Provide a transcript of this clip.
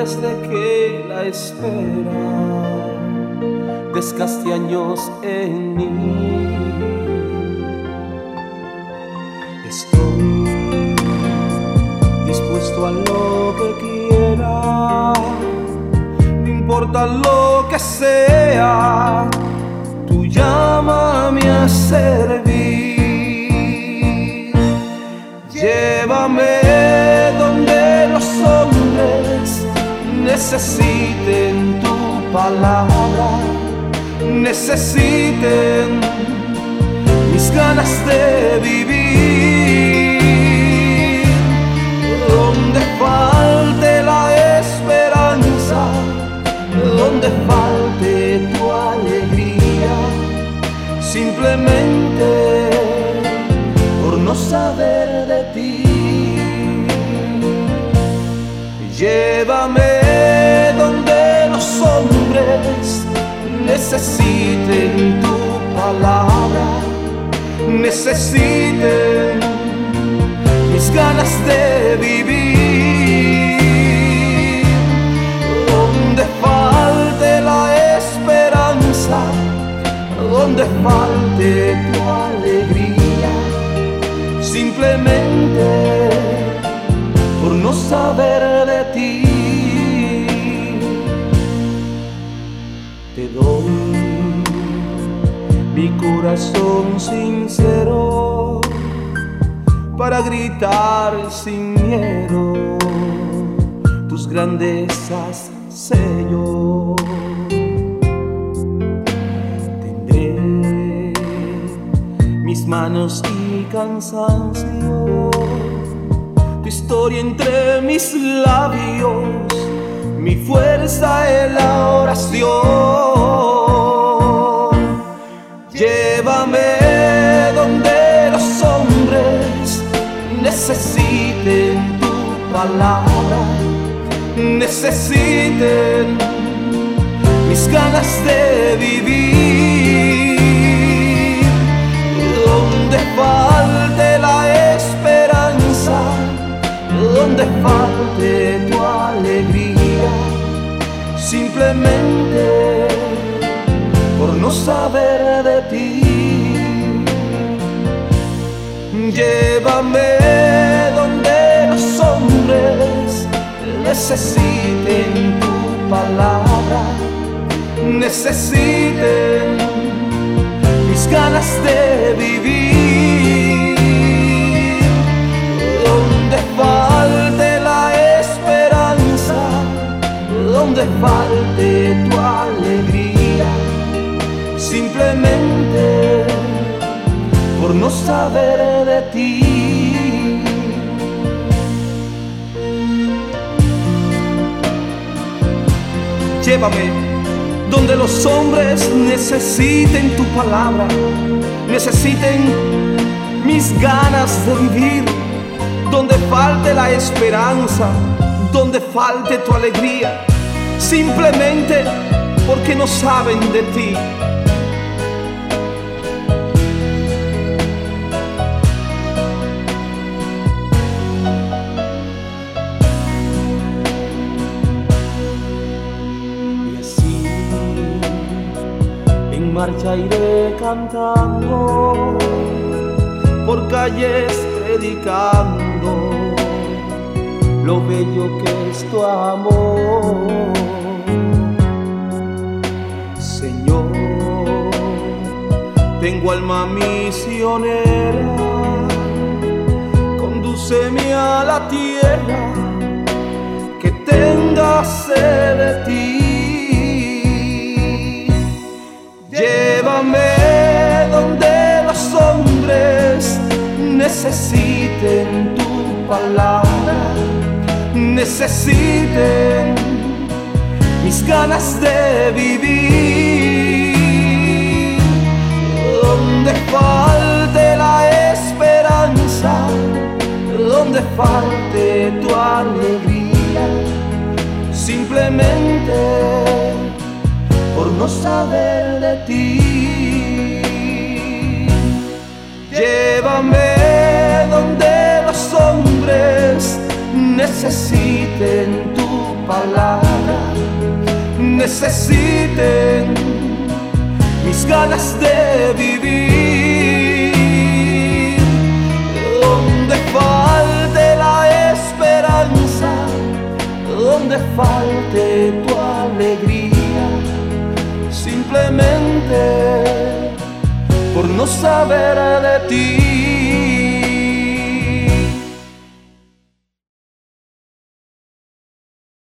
desde que la espera desgaste años en mí. Estoy dispuesto a lo que quiera, no importa lo que sea, tú llámame a servir. Llévame donde los hombres necesiten tu palabra, necesiten mis ganas de vivir. Donde falte la esperanza, donde falte tu alegría, simplemente por no saber de ti. Llévame donde los hombres necesiten tu palabra, necesiten mis ganas de vivir. Donde falte la esperanza, donde falte tu alegría, simplemente por no saber de ti. Te doy mi corazón sincero para gritar sin miedo tus grandezas sé yo. Tendré mis manos y cansancio, tu historia entre mis labios, mi fuerza en la oración. Llévame donde los hombres necesiten tu palabra, necesiten mis ganas de vivir. Donde falte la esperanza, donde falte tu alegría, simplemente por no saber de ti. Llévame donde los hombres necesiten tu palabra, necesiten mis ganas de vivir. Donde falte la esperanza, donde falte tu alegría, simplemente por no saber de ti. Llévame donde los hombres necesiten tu palabra, necesiten mis ganas de vivir. Donde falte la esperanza, donde falte tu alegría, simplemente porque no saben de ti. Y así en marcha iré cantando, por calles predicando lo bello que es tu amor. Señor, tengo alma misionera, condúceme a la tierra que tenga sed de ti. Llévame donde los hombres necesiten tu palabra, necesiten mis ganas de vivir. Donde falte la esperanza, donde falte tu alegría, simplemente por no saber de ti. Llévame donde los hombres necesiten tu palabras necesiten mis ganas de vivir. Donde falte la esperanza, donde falte tu alegría, simplemente por no saber de ti.